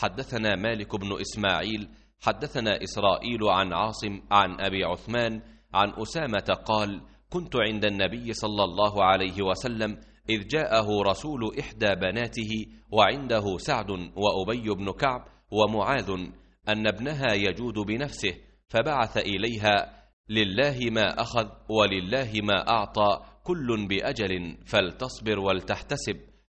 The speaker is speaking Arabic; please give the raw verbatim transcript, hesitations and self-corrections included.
حدثنا مالك بن إسماعيل حدثنا إسرائيل عن عاصم عن أبي عثمان عن أسامة قال: كنت عند النبي صلى الله عليه وسلم إذ جاءه رسول إحدى بناته وعنده سعد وأبي بن كعب ومعاذ أن ابنها يجود بنفسه، فبعث إليها: لله ما أخذ ولله ما أعطى، كل بأجل، فلتصبر ولتحتسب.